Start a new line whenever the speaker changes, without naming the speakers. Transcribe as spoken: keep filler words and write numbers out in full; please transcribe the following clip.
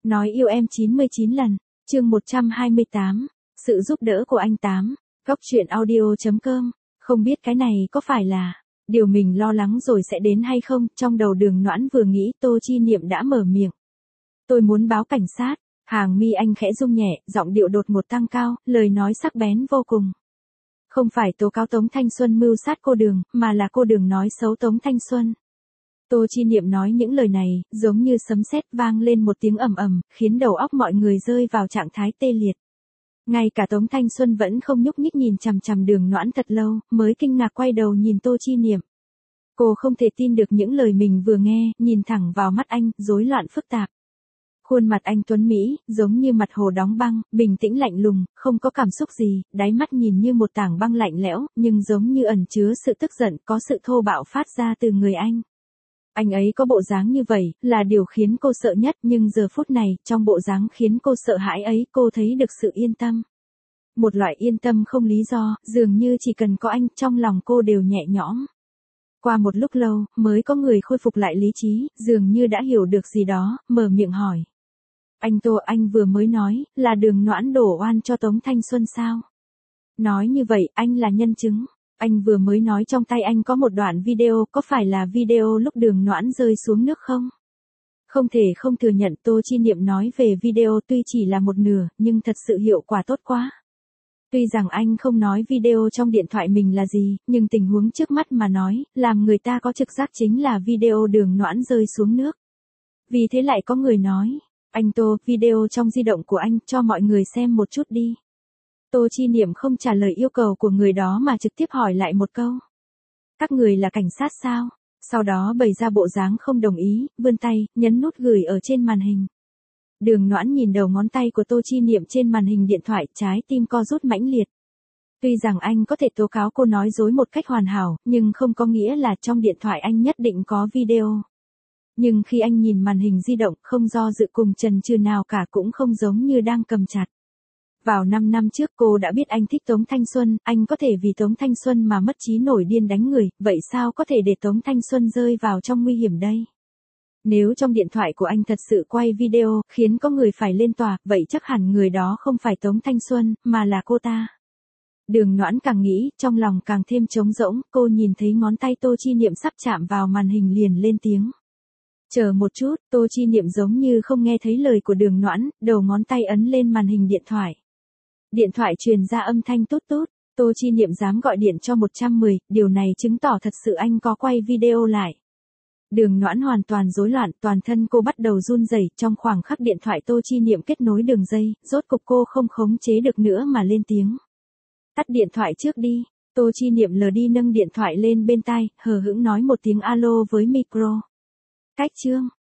Nói yêu em chín mươi chín lần, chương một trăm hai mươi tám, sự giúp đỡ của anh Tám, góc truyện audio chấm com, không biết cái này có phải là điều mình lo lắng rồi sẽ đến hay không, trong đầu Đường Noãn vừa nghĩ Tô Chi Niệm đã mở miệng. Tôi muốn báo cảnh sát, hàng mi anh khẽ rung nhẹ, giọng điệu đột ngột tăng cao, lời nói sắc bén vô cùng. Không phải tố cáo Tống Thanh Xuân mưu sát cô Đường, mà là cô Đường nói xấu Tống Thanh Xuân. Tô Chi Niệm nói những lời này, giống như sấm sét vang lên một tiếng ầm ầm, khiến đầu óc mọi người rơi vào trạng thái tê liệt. Ngay cả Tống Thanh Xuân vẫn không nhúc nhích nhìn chằm chằm Đường Noãn thật lâu, mới kinh ngạc quay đầu nhìn Tô Chi Niệm. Cô không thể tin được những lời mình vừa nghe, nhìn thẳng vào mắt anh, rối loạn phức tạp. Khuôn mặt anh tuấn Mỹ, giống như mặt hồ đóng băng, bình tĩnh lạnh lùng, không có cảm xúc gì, đáy mắt nhìn như một tảng băng lạnh lẽo, nhưng giống như ẩn chứa sự tức giận, có sự thô bạo phát ra từ người anh. Anh ấy có bộ dáng như vậy, là điều khiến cô sợ nhất, nhưng giờ phút này, trong bộ dáng khiến cô sợ hãi ấy, cô thấy được sự yên tâm. Một loại yên tâm không lý do, dường như chỉ cần có anh, trong lòng cô đều nhẹ nhõm. Qua một lúc lâu, mới có người khôi phục lại lý trí, dường như đã hiểu được gì đó, mở miệng hỏi. Anh Tô, anh vừa mới nói, là Đường Noãn đổ oan cho Tống Thanh Xuân sao? Nói như vậy, anh là nhân chứng. Anh vừa mới nói trong tay anh có một đoạn video, có phải là video lúc Đường Noãn rơi xuống nước không? Không thể không thừa nhận, Tô Chi Niệm nói về video tuy chỉ là một nửa, nhưng thật sự hiệu quả tốt quá. Tuy rằng anh không nói video trong điện thoại mình là gì, nhưng tình huống trước mắt mà nói, làm người ta có trực giác chính là video Đường Noãn rơi xuống nước. Vì thế lại có người nói, anh Tô, video trong di động của anh, cho mọi người xem một chút đi. Tô Chi Niệm không trả lời yêu cầu của người đó mà trực tiếp hỏi lại một câu. Các người là cảnh sát sao? Sau đó bày ra bộ dáng không đồng ý, vươn tay, nhấn nút gửi ở trên màn hình. Đường Noãn nhìn đầu ngón tay của Tô Chi Niệm trên màn hình điện thoại, trái tim co rút mãnh liệt. Tuy rằng anh có thể tố cáo cô nói dối một cách hoàn hảo, nhưng không có nghĩa là trong điện thoại anh nhất định có video. Nhưng khi anh nhìn màn hình di động, không do dự cùng chần chừ nào cả, cũng không giống như đang cầm chặt. Vào năm năm trước cô đã biết anh thích Tống Thanh Xuân, anh có thể vì Tống Thanh Xuân mà mất trí nổi điên đánh người, vậy sao có thể để Tống Thanh Xuân rơi vào trong nguy hiểm đây? Nếu trong điện thoại của anh thật sự quay video, khiến có người phải lên tòa, vậy chắc hẳn người đó không phải Tống Thanh Xuân, mà là cô ta. Đường Noãn càng nghĩ, trong lòng càng thêm trống rỗng, cô nhìn thấy ngón tay Tô Chi Niệm sắp chạm vào màn hình liền lên tiếng. Chờ một chút, Tô Chi Niệm giống như không nghe thấy lời của Đường Noãn, đầu ngón tay ấn lên màn hình điện thoại. Điện thoại truyền ra âm thanh tút tút, Tô Chi Niệm dám gọi điện cho một trăm mười, điều này chứng tỏ thật sự anh có quay video lại. Đường Noãn hoàn toàn rối loạn, toàn thân cô bắt đầu run rẩy, trong khoảng khắc điện thoại Tô Chi Niệm kết nối đường dây, rốt cục cô không khống chế được nữa mà lên tiếng. Tắt điện thoại trước đi. Tô Chi Niệm lờ đi nâng điện thoại lên bên tai, hờ hững nói một tiếng alo với micro. Cách chương.